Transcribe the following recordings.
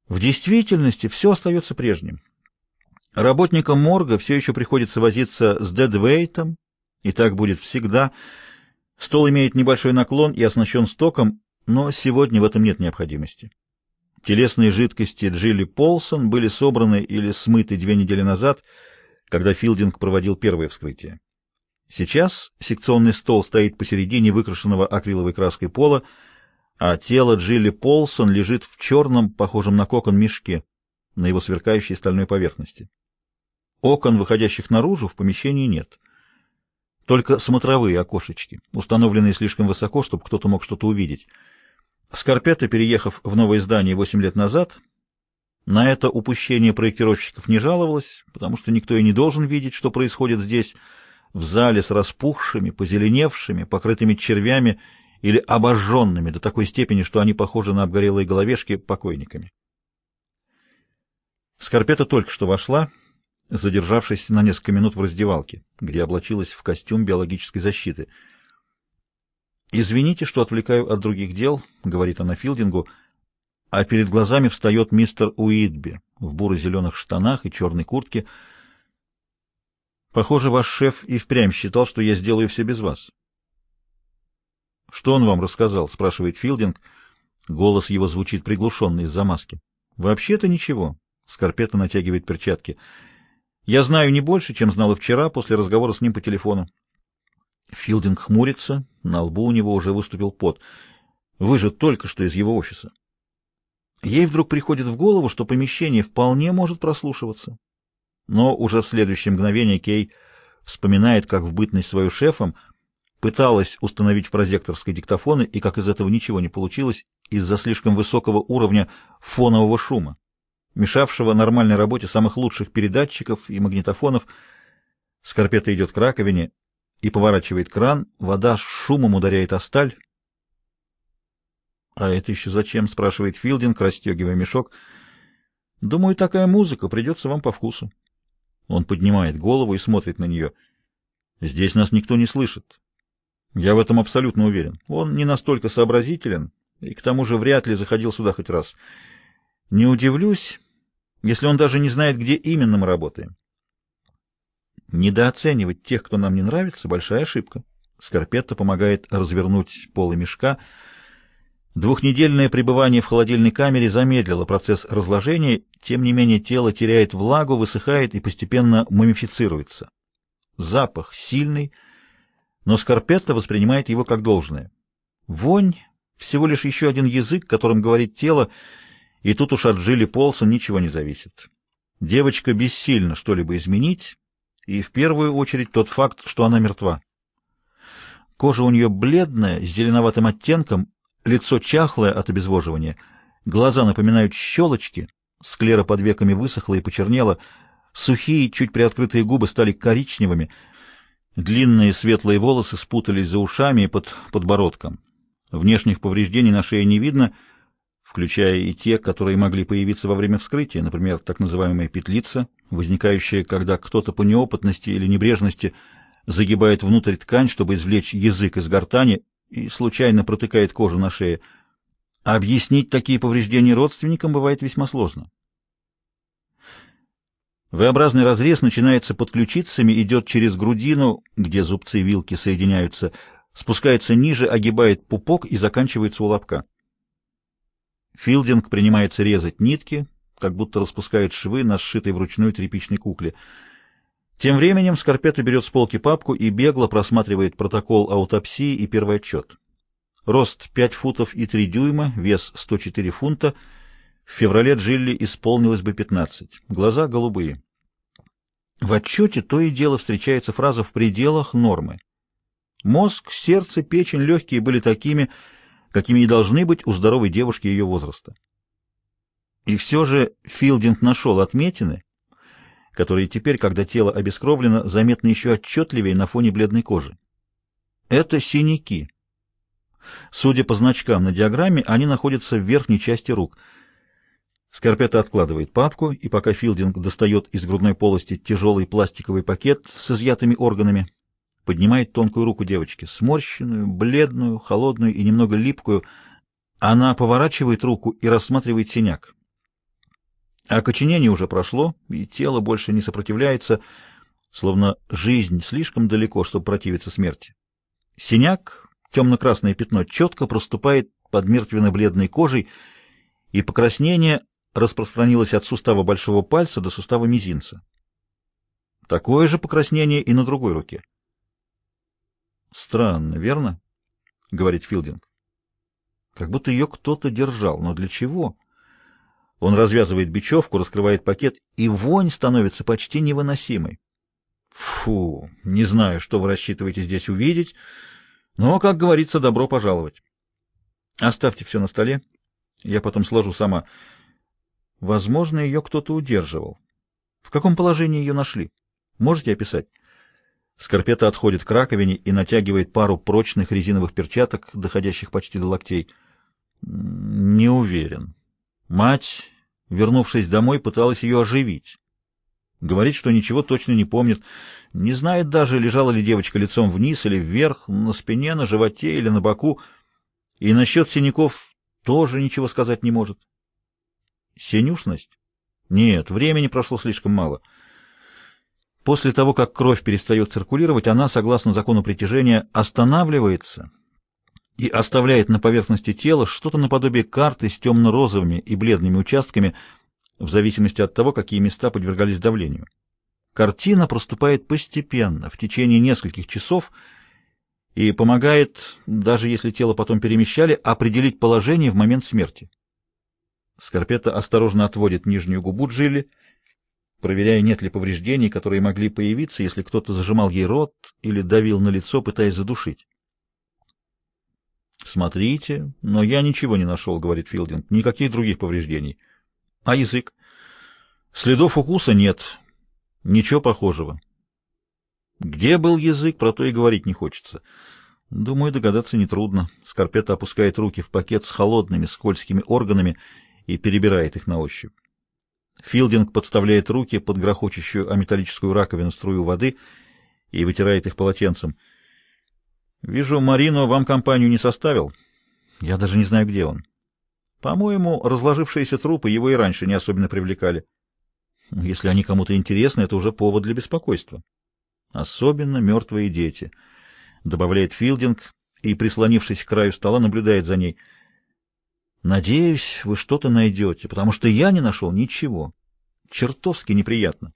В действительности все остается прежним. Работникам морга все еще приходится возиться с дедвейтом, и так будет всегда. Стол имеет небольшой наклон и оснащен стоком, но сегодня в этом нет необходимости. Телесные жидкости Джилли Полсон были собраны или смыты 2 недели назад, когда Филдинг проводил первое вскрытие. Сейчас секционный стол стоит посередине выкрашенного акриловой краской пола, а тело Джилли Полсон лежит в черном, похожем на кокон, мешке на его сверкающей стальной поверхности. Окон, выходящих наружу, в помещении нет. Только смотровые окошечки, установленные слишком высоко, чтобы кто-то мог что-то увидеть. Скарпетта, переехав в новое здание 8 лет назад, на это упущение проектировщиков не жаловалась, потому что никто и не должен видеть, что происходит здесь, в зале с распухшими, позеленевшими, покрытыми червями или обожженными до такой степени, что они похожи на обгорелые головешки, покойниками. Скарпетта только что вошла, задержавшись на несколько минут в раздевалке, где облачилась в костюм биологической защиты. «Извините, что отвлекаю от других дел», — говорит она Филдингу, а перед глазами встает мистер Уитби в буро-зеленых штанах и черной куртке. «Похоже, ваш шеф и впрямь считал, что я сделаю все без вас». «Что он вам рассказал?» — спрашивает Филдинг. Голос его звучит приглушенно из-за маски. «Вообще-то ничего». Скарпетта натягивает перчатки. «Я знаю не больше, чем знала вчера после разговора с ним по телефону». Филдинг хмурится, на лбу у него уже выступил пот. «Вы же только что из его офиса». Ей вдруг приходит в голову, что помещение вполне может прослушиваться. Но уже в следующее мгновение Кей вспоминает, как в бытность свою шефом пыталась установить в прозекторской диктофоны, и как из этого ничего не получилось из-за слишком высокого уровня фонового шума, мешавшего нормальной работе самых лучших передатчиков и магнитофонов. Скарпетта идет к раковине и поворачивает кран, вода с шумом ударяет о сталь. «А это еще зачем?» — спрашивает Филдинг, расстегивая мешок. «Думаю, такая музыка придется вам по вкусу». Он поднимает голову и смотрит на нее. «Здесь нас никто не слышит. Я в этом абсолютно уверен. Он не настолько сообразителен, и к тому же вряд ли заходил сюда хоть раз. Не удивлюсь, если он даже не знает, где именно мы работаем». Недооценивать тех, кто нам не нравится, большая ошибка. Скарпетта помогает развернуть полы мешка. Двухнедельное пребывание в холодильной камере замедлило процесс разложения, тем не менее тело теряет влагу, высыхает и постепенно мумифицируется. Запах сильный, но Скарпетта воспринимает его как должное. Вонь — всего лишь еще один язык, которым говорит тело, и тут уж от Джилли Полсон ничего не зависит. Девочка бессильна что-либо изменить, и в первую очередь тот факт, что она мертва. Кожа у нее бледная, с зеленоватым оттенком, лицо чахлое от обезвоживания, глаза напоминают щелочки, склера под веками высохла и почернела, сухие, чуть приоткрытые губы стали коричневыми, длинные светлые волосы спутались за ушами и под подбородком. Внешних повреждений на шее не видно, включая и те, которые могли появиться во время вскрытия, например, так называемая петлица, возникающая, когда кто-то по неопытности или небрежности загибает внутрь ткань, чтобы извлечь язык из гортани, и случайно протыкает кожу на шее. Объяснить такие повреждения родственникам бывает весьма сложно. V-образный разрез начинается под ключицами, идет через грудину, где зубцы вилки соединяются, спускается ниже, огибает пупок и заканчивается у лобка. Филдинг принимается резать нитки, как будто распускает швы на сшитой вручную тряпичной кукле. Тем временем Скарпетта берет с полки папку и бегло просматривает протокол аутопсии и первый отчет. Рост 5 футов и 3 дюйма, вес 104 фунта. В феврале Джилли исполнилось бы 15. Глаза голубые. В отчете то и дело встречается фраза «в пределах нормы». Мозг, сердце, печень, легкие были такими, какими и должны быть у здоровой девушки ее возраста. И все же Филдинг нашел отметины, которые теперь, когда тело обескровлено, заметны еще отчетливее на фоне бледной кожи. Это синяки. Судя по значкам на диаграмме, они находятся в верхней части рук. Скарпетта откладывает папку, и пока Филдинг достает из грудной полости тяжелый пластиковый пакет с изъятыми органами, поднимает тонкую руку девочки, сморщенную, бледную, холодную и немного липкую. Она поворачивает руку и рассматривает синяк. Окоченение уже прошло, и тело больше не сопротивляется, словно жизнь слишком далеко, чтобы противиться смерти. Синяк, темно-красное пятно, четко проступает под мертвенно-бледной кожей, и покраснение распространилось от сустава большого пальца до сустава мизинца. Такое же покраснение и на другой руке. «Странно, верно?» — говорит Филдинг. «Как будто ее кто-то держал, но для чего?» Он развязывает бечевку, раскрывает пакет, и вонь становится почти невыносимой. «Фу, не знаю, что вы рассчитываете здесь увидеть, но, как говорится, добро пожаловать. Оставьте все на столе, я потом сложу сама. Возможно, ее кто-то удерживал. В каком положении ее нашли? Можете описать?» Скорпетта отходит к раковине и натягивает пару прочных резиновых перчаток, доходящих почти до локтей. «Не уверен. Мать, вернувшись домой, пыталась ее оживить. Говорит, что ничего точно не помнит. Не знает даже, лежала ли девочка лицом вниз или вверх, на спине, на животе или на боку. И насчет синяков тоже ничего сказать не может. Синюшность? Нет, времени прошло слишком мало. После того, как кровь перестает циркулировать, она, согласно закону притяжения, останавливается и оставляет на поверхности тела что-то наподобие карты с темно-розовыми и бледными участками, в зависимости от того, какие места подвергались давлению. Картина проступает постепенно, в течение нескольких часов, и помогает, даже если тело потом перемещали, определить положение в момент смерти. Скорпетта осторожно отводит нижнюю губу Джилли, проверяя, нет ли повреждений, которые могли появиться, если кто-то зажимал ей рот или давил на лицо, пытаясь задушить. «Смотрите, но я ничего не нашел», — говорит Филдинг, — «никаких других повреждений». «А язык?» «Следов укуса нет. Ничего похожего». Где был язык, про то и говорить не хочется. Думаю, догадаться нетрудно. Скорпетта опускает руки в пакет с холодными, скользкими органами и перебирает их на ощупь. Филдинг подставляет руки под грохочущую о металлическую раковину струю воды и вытирает их полотенцем. «Вижу, Марино вам компанию не составил. Я даже не знаю, где он. По-моему, разложившиеся трупы его и раньше не особенно привлекали. Если они кому-то интересны, это уже повод для беспокойства. Особенно мертвые дети», — добавляет Филдинг и, прислонившись к краю стола, наблюдает за ней. «Надеюсь, вы что-то найдете, потому что я не нашел ничего. Чертовски неприятно».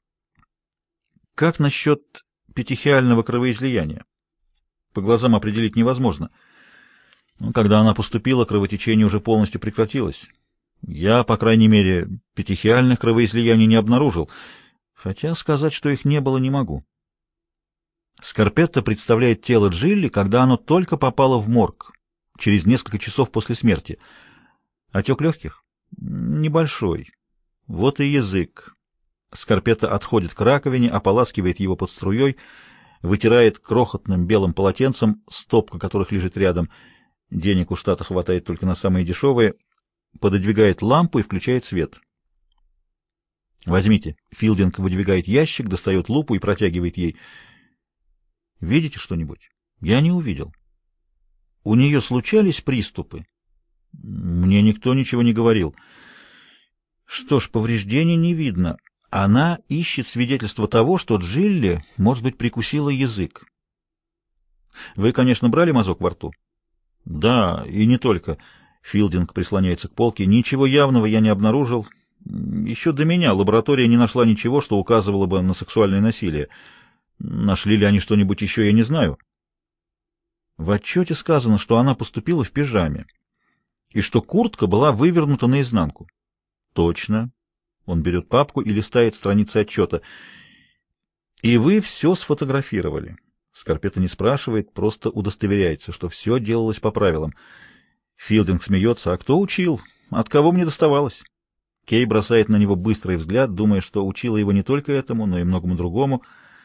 «Как насчет петехиального кровоизлияния? По глазам определить невозможно. Когда она поступила, кровотечение уже полностью прекратилось. Я, по крайней мере, петехиальных кровоизлияний не обнаружил, хотя сказать, что их не было, не могу». Скорпетта представляет тело Джилли, когда оно только попало в морг, через несколько часов после смерти. Отек легких? Небольшой. Вот и язык. Скорпетта отходит к раковине, ополаскивает его под струей, вытирает крохотным белым полотенцем, стопка которых лежит рядом. Денег у штата хватает только на самые дешевые. Пододвигает лампу и включает свет. «Возьмите». Филдинг выдвигает ящик, достает лупу и протягивает ей. «Видите что-нибудь?» «Я не увидел». «У нее случались приступы?» «Мне никто ничего не говорил». «Что ж, повреждений не видно. Она ищет свидетельство того, что Джилли, может быть, прикусила язык». «Вы, конечно, брали мазок во рту?» «Да, и не только». Филдинг прислоняется к полке. «Ничего явного я не обнаружил. Еще до меня лаборатория не нашла ничего, что указывало бы на сексуальное насилие. Нашли ли они что-нибудь еще, я не знаю». В отчете сказано, что она поступила в пижаме и что куртка была вывернута наизнанку. Точно. Он берет папку и листает страницы отчета. И вы все сфотографировали. Скорпетта не спрашивает, просто удостоверяется, что все делалось по правилам. Филдинг смеется. А кто учил? От кого мне доставалось? Кей бросает на него быстрый взгляд, думая, что учила его не только этому, но и многому другому.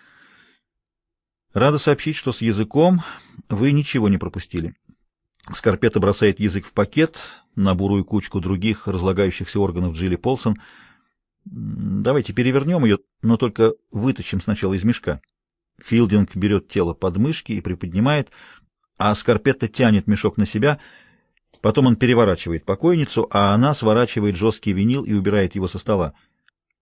Рада сообщить, что с языком вы ничего не пропустили. Скорпетта бросает язык в пакет на бурую кучку других разлагающихся органов Джилли Полсон. Давайте перевернем ее, но только вытащим сначала из мешка. Филдинг берет тело под мышки и приподнимает, а Скорпетта тянет мешок на себя. Потом он переворачивает покойницу, а она сворачивает жесткий винил и убирает его со стола.